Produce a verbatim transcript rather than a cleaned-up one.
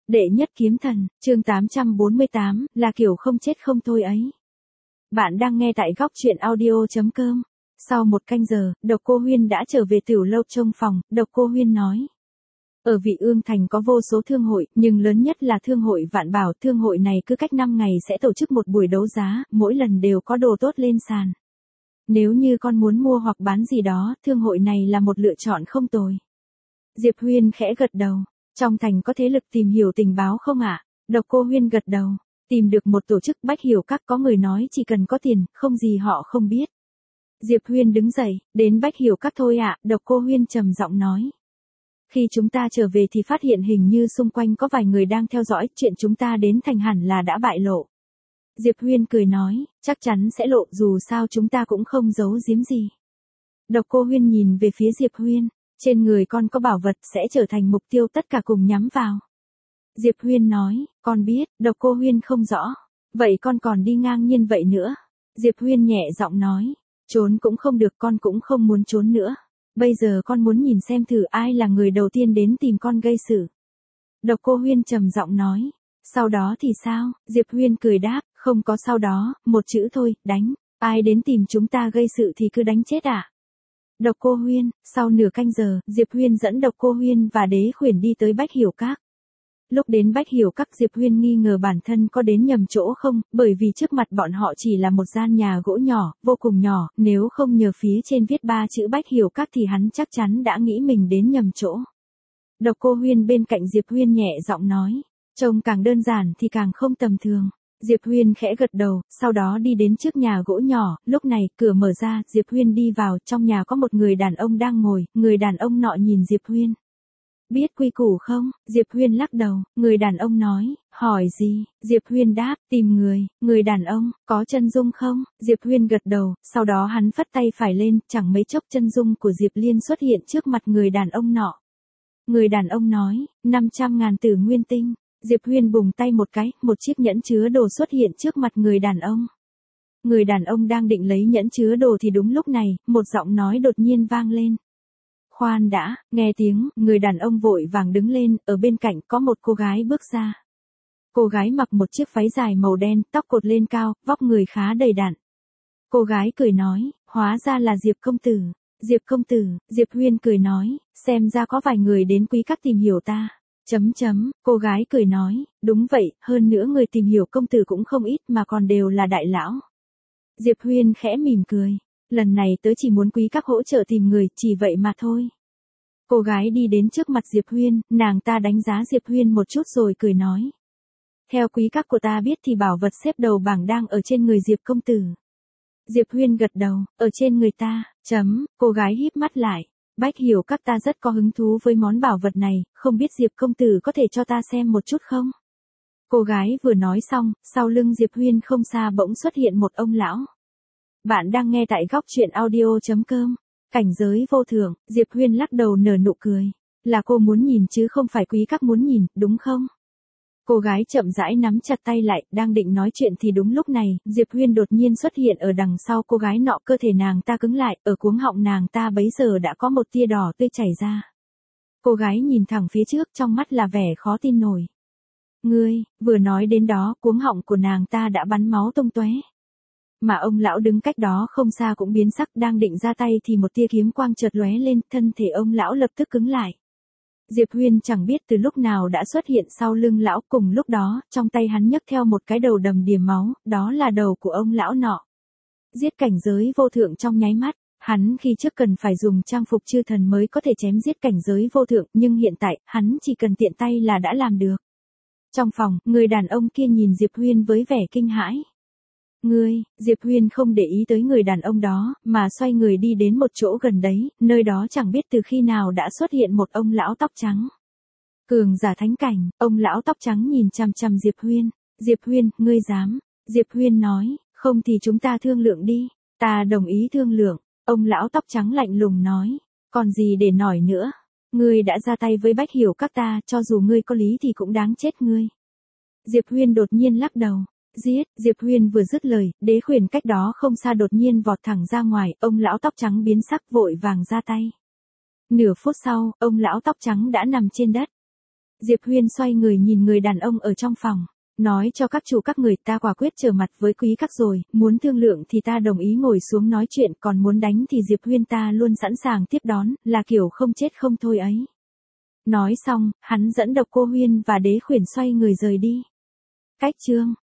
Đệ nhất kiếm thần, chương tám trăm bốn mươi tám, là kiểu không chết không thôi ấy. Bạn đang nghe tại góc truyện audio chấm com. Sau một canh giờ, Độc Cô Huyên đã trở về tiểu lâu trông phòng, Độc Cô Huyên nói. Ở Vị Ương Thành có vô số thương hội, nhưng lớn nhất là thương hội Vạn Bảo. Thương hội này cứ cách năm ngày sẽ tổ chức một buổi đấu giá, mỗi lần đều có đồ tốt lên sàn. Nếu như con muốn mua hoặc bán gì đó, thương hội này là một lựa chọn không tồi. Diệp Huyên khẽ gật đầu. Trong thành có thế lực tìm hiểu tình báo không ạ? À? Độc Cô Huyên gật đầu. Tìm được một tổ chức Bách Hiểu Các, có người nói chỉ cần có tiền, không gì họ không biết. Diệp Huyên đứng dậy, đến Bách Hiểu Các thôi ạ, à? Độc Cô Huyên trầm giọng nói. Khi chúng ta trở về thì phát hiện hình như xung quanh có vài người đang theo dõi, chuyện chúng ta đến thành hẳn là đã bại lộ. Diệp Huyên cười nói, chắc chắn sẽ lộ, dù sao chúng ta cũng không giấu giếm gì. Độc Cô Huyên nhìn về phía Diệp Huyên. Trên người con có bảo vật sẽ trở thành mục tiêu tất cả cùng nhắm vào. Diệp Huyên nói, con biết. Độc Cô Huyên không rõ. Vậy con còn đi ngang nhiên vậy nữa. Diệp Huyên nhẹ giọng nói, trốn cũng không được, con cũng không muốn trốn nữa. Bây giờ con muốn nhìn xem thử ai là người đầu tiên đến tìm con gây sự. Độc Cô Huyên trầm giọng nói, sau đó thì sao? Diệp Huyên cười đáp, không có sau đó, một chữ thôi, đánh. Ai đến tìm chúng ta gây sự thì cứ đánh chết ạ. À? Độc Cô Huyên, sau nửa canh giờ, Diệp Huyên dẫn Độc Cô Huyên và Đế Khuyển đi tới Bách Hiểu Các. Lúc đến Bách Hiểu Các, Diệp Huyên nghi ngờ bản thân có đến nhầm chỗ không, bởi vì trước mặt bọn họ chỉ là một gian nhà gỗ nhỏ, vô cùng nhỏ, nếu không nhờ phía trên viết ba chữ Bách Hiểu Các thì hắn chắc chắn đã nghĩ mình đến nhầm chỗ. Độc Cô Huyên bên cạnh Diệp Huyên nhẹ giọng nói, trông càng đơn giản thì càng không tầm thường. Diệp Huyên khẽ gật đầu, sau đó đi đến trước nhà gỗ nhỏ, lúc này, cửa mở ra, Diệp Huyên đi vào, trong nhà có một người đàn ông đang ngồi, người đàn ông nọ nhìn Diệp Huyên. Biết quy củ không? Diệp Huyên lắc đầu, người đàn ông nói, hỏi gì? Diệp Huyên đáp, tìm người, người đàn ông, có chân dung không? Diệp Huyên gật đầu, sau đó hắn phất tay phải lên, chẳng mấy chốc chân dung của Diệp Liên xuất hiện trước mặt người đàn ông nọ. Người đàn ông nói, năm trăm ngàn tử nguyên tinh. Diệp Huyên bùng tay một cái, một chiếc nhẫn chứa đồ xuất hiện trước mặt người đàn ông. Người đàn ông đang định lấy nhẫn chứa đồ thì đúng lúc này, một giọng nói đột nhiên vang lên. Khoan đã, nghe tiếng, người đàn ông vội vàng đứng lên, ở bên cạnh có một cô gái bước ra. Cô gái mặc một chiếc váy dài màu đen, tóc cột lên cao, vóc người khá đầy đặn. Cô gái cười nói, hóa ra là Diệp công tử. Diệp công tử, Diệp Huyên cười nói, xem ra có vài người đến Quý Các tìm hiểu ta. Chấm chấm, cô gái cười nói, đúng vậy, hơn nữa người tìm hiểu công tử cũng không ít mà còn đều là đại lão. Diệp Huyên khẽ mỉm cười, lần này tớ chỉ muốn Quý Các hỗ trợ tìm người, chỉ vậy mà thôi. Cô gái đi đến trước mặt Diệp Huyên, nàng ta đánh giá Diệp Huyên một chút rồi cười nói. Theo Quý Các của ta biết thì bảo vật xếp đầu bảng đang ở trên người Diệp công tử. Diệp Huyên gật đầu, ở trên người ta, chấm, cô gái híp mắt lại. Bách Hiểu Các ta rất có hứng thú với món bảo vật này, không biết Diệp công tử có thể cho ta xem một chút không? Cô gái vừa nói xong, sau lưng Diệp Huyên không xa bỗng xuất hiện một ông lão. Bạn đang nghe tại góc truyện audio chấm com. Cảnh giới vô thượng, Diệp Huyên lắc đầu nở nụ cười. Là cô muốn nhìn chứ không phải Quý Các muốn nhìn, đúng không? Cô gái chậm rãi nắm chặt tay lại, đang định nói chuyện thì đúng lúc này, Diệp Huyên đột nhiên xuất hiện ở đằng sau cô gái nọ, cơ thể nàng ta cứng lại, ở cuống họng nàng ta bấy giờ đã có một tia đỏ tươi chảy ra. Cô gái nhìn thẳng phía trước, trong mắt là vẻ khó tin nổi. Ngươi, vừa nói đến đó, cuống họng của nàng ta đã bắn máu tung tóe. Mà ông lão đứng cách đó không xa cũng biến sắc, đang định ra tay thì một tia kiếm quang chợt lóe lên, thân thể ông lão lập tức cứng lại. Diệp Huyên chẳng biết từ lúc nào đã xuất hiện sau lưng lão, cùng lúc đó, trong tay hắn nhấc theo một cái đầu đầm đìa máu, đó là đầu của ông lão nọ. Giết cảnh giới vô thượng trong nháy mắt, hắn khi trước cần phải dùng trang phục chư thần mới có thể chém giết cảnh giới vô thượng, nhưng hiện tại, hắn chỉ cần tiện tay là đã làm được. Trong phòng, người đàn ông kia nhìn Diệp Huyên với vẻ kinh hãi. Ngươi, Diệp Huyên không để ý tới người đàn ông đó, mà xoay người đi đến một chỗ gần đấy, nơi đó chẳng biết từ khi nào đã xuất hiện một ông lão tóc trắng. Cường giả thánh cảnh, ông lão tóc trắng nhìn chằm chằm Diệp Huyên. Diệp Huyên, ngươi dám? Diệp Huyên nói, không thì chúng ta thương lượng đi. Ta đồng ý thương lượng. Ông lão tóc trắng lạnh lùng nói, còn gì để nói nữa? Ngươi đã ra tay với Bách Hiểu Các ta, cho dù ngươi có lý thì cũng đáng chết ngươi. Diệp Huyên đột nhiên lắc đầu. Giết, Diệp Huyên vừa dứt lời, Đế Khuyển cách đó không xa đột nhiên vọt thẳng ra ngoài, ông lão tóc trắng biến sắc vội vàng ra tay. Nửa phút sau, ông lão tóc trắng đã nằm trên đất. Diệp Huyên xoay người nhìn người đàn ông ở trong phòng. Nói cho các chủ các người, ta quả quyết trở mặt với quý các rồi, muốn thương lượng thì ta đồng ý ngồi xuống nói chuyện, còn muốn đánh thì Diệp Huyên ta luôn sẵn sàng tiếp đón, là kiểu không chết không thôi ấy. Nói xong, hắn dẫn Độc Cô Huyên và Đế Khuyển xoay người rời đi. Cách chương